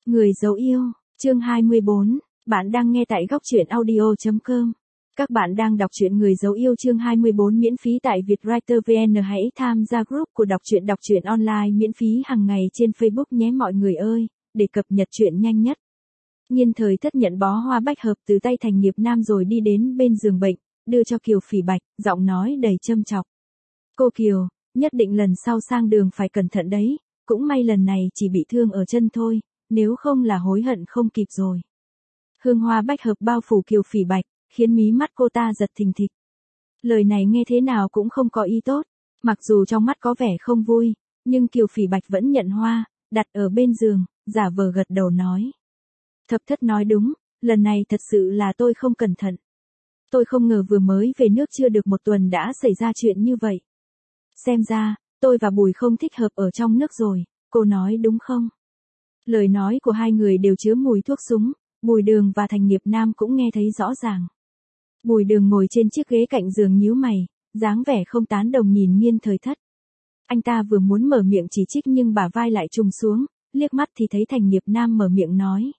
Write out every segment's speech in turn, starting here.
Người dấu yêu, chương 24, bạn đang nghe tại góc truyện audio.com. Các bạn đang đọc truyện Người dấu yêu chương 24 miễn phí tại Vietwriter VN. Hãy tham gia group của đọc truyện online miễn phí hàng ngày trên Facebook nhé mọi người ơi, để cập nhật truyện nhanh nhất. Nhiên Thời Thất nhận bó hoa bách hợp từ tay Thành Nghiệp Nam rồi đi đến bên giường bệnh, đưa cho Kiều Phỉ Bạch, giọng nói đầy châm chọc. Cô Kiều, nhất định lần sau sang đường phải cẩn thận đấy, cũng may lần này chỉ bị thương ở chân thôi, nếu không là hối hận không kịp rồi. Hương hoa bách hợp bao phủ Kiều Phỉ Bạch, khiến mí mắt cô ta giật thình thịch. Lời này nghe thế nào cũng không có ý tốt, mặc dù trong mắt có vẻ không vui, nhưng Kiều Phỉ Bạch vẫn nhận hoa, đặt ở bên giường, giả vờ gật đầu nói. Thập Thất nói đúng, lần này thật sự là tôi không cẩn thận. Tôi không ngờ vừa mới về nước chưa được một tuần đã xảy ra chuyện như vậy. Xem ra, tôi và Bùi không thích hợp ở trong nước rồi, cô nói đúng không? Lời nói của hai người đều chứa mùi thuốc súng, Bùi Đường và Thành Nghiệp Nam cũng nghe thấy rõ ràng. Bùi Đường ngồi trên chiếc ghế cạnh giường nhíu mày, dáng vẻ không tán đồng nhìn Nhiên Thời Thất. Anh ta vừa muốn mở miệng chỉ trích nhưng bả vai lại trùng xuống, liếc mắt thì thấy Thành Nghiệp Nam mở miệng nói.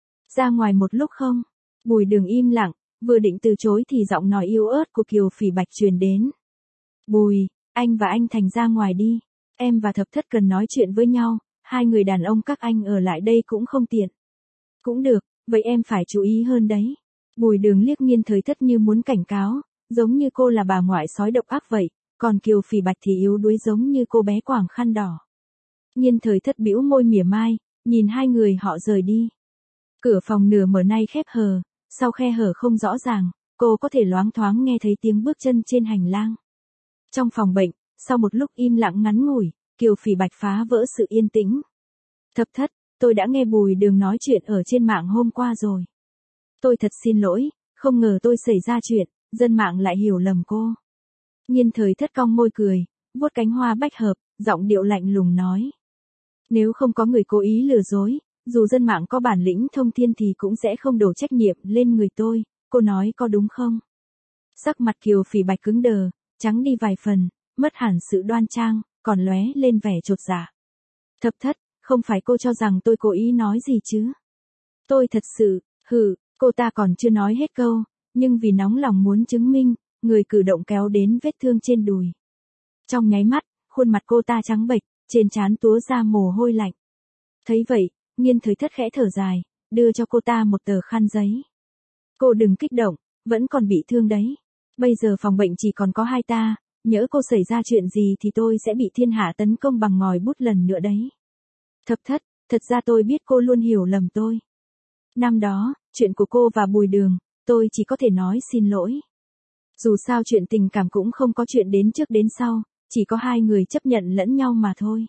Ra ngoài một lúc không? Bùi Đường im lặng, vừa định từ chối thì giọng nói yếu ớt của Kiều Phỉ Bạch truyền đến. Bùi, anh và anh Thành ra ngoài đi, em và Thập Thất cần nói chuyện với nhau, hai người đàn ông các anh ở lại đây cũng không tiện. Cũng được, vậy em phải chú ý hơn đấy. Bùi Đường liếc Nhiên Thời Thất như muốn cảnh cáo, giống như cô là bà ngoại sói độc ác vậy, còn Kiều Phỉ Bạch thì yếu đuối giống như cô bé quàng khăn đỏ. Nhiên Thời Thất bĩu môi mỉa mai, nhìn hai người họ rời đi. Cửa phòng nửa mở nay khép hờ, sau khe hở không rõ ràng, cô có thể loáng thoáng nghe thấy tiếng bước chân trên hành lang. Trong phòng bệnh, sau một lúc im lặng ngắn ngủi, Kiều Phỉ Bạch phá vỡ sự yên tĩnh. Thập Thất, tôi đã nghe Bùi Đường nói chuyện ở trên mạng hôm qua rồi. Tôi thật xin lỗi, không ngờ tôi xảy ra chuyện, dân mạng lại hiểu lầm cô. Nhiên Thời Thất cong môi cười, vuốt cánh hoa bách hợp, giọng điệu lạnh lùng nói. Nếu không có người cố ý lừa dối, dù dân mạng có bản lĩnh thông thiên thì cũng sẽ không đổ trách nhiệm lên người tôi, cô nói có đúng không? Sắc mặt Kiều Phỉ Bạch cứng đờ, trắng đi vài phần, mất hẳn sự đoan trang, còn lóe lên vẻ chột dạ. Thập Thất, không phải cô cho rằng tôi cố ý nói gì chứ? Tôi thật sự, cô ta còn chưa nói hết câu, nhưng vì nóng lòng muốn chứng minh, người cử động kéo đến vết thương trên đùi. Trong nháy mắt, khuôn mặt cô ta trắng bệch, trên trán túa ra mồ hôi lạnh. Thấy vậy, Nhiên Thời Thất khẽ thở dài, đưa cho cô ta một tờ khăn giấy. Cô đừng kích động, vẫn còn bị thương đấy. Bây giờ phòng bệnh chỉ còn có hai ta, nhỡ cô xảy ra chuyện gì thì tôi sẽ bị thiên hạ tấn công bằng ngòi bút lần nữa đấy. Thập Thất, thật ra tôi biết cô luôn hiểu lầm tôi. Năm đó, chuyện của cô và Bùi Đường, tôi chỉ có thể nói xin lỗi. Dù sao chuyện tình cảm cũng không có chuyện đến trước đến sau, chỉ có hai người chấp nhận lẫn nhau mà thôi.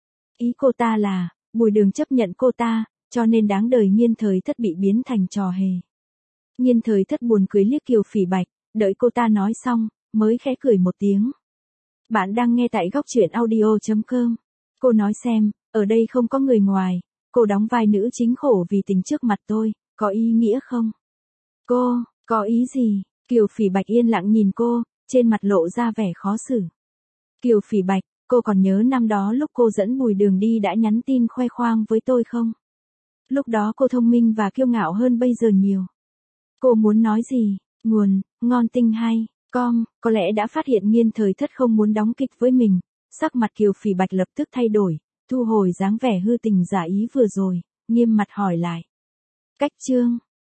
Ý cô ta là, Bùi Đường chấp nhận cô ta, cho nên đáng đời Nhiên Thời Thất bị biến thành trò hề. Nhiên Thời Thất buồn cười liếc Kiều Phỉ Bạch, đợi cô ta nói xong, mới khẽ cười một tiếng. Bạn đang nghe tại góc truyện audio.com. Cô nói xem, ở đây không có người ngoài, cô đóng vai nữ chính khổ vì tình trước mặt tôi, có ý nghĩa không? Cô, có ý gì? Kiều Phỉ Bạch yên lặng nhìn cô, trên mặt lộ ra vẻ khó xử. Kiều Phỉ Bạch, cô còn nhớ năm đó lúc cô dẫn Bùi Đường đi đã nhắn tin khoe khoang với tôi không? Lúc đó cô thông minh và kiêu ngạo hơn bây giờ nhiều. Cô muốn nói gì? Nguồn, ngon tinh hay, có lẽ đã phát hiện Nhiên Thời Thất không muốn đóng kịch với mình, sắc mặt Kiều Phỉ Bạch lập tức thay đổi, thu hồi dáng vẻ hư tình giả ý vừa rồi, nghiêm mặt hỏi lại. Cách chương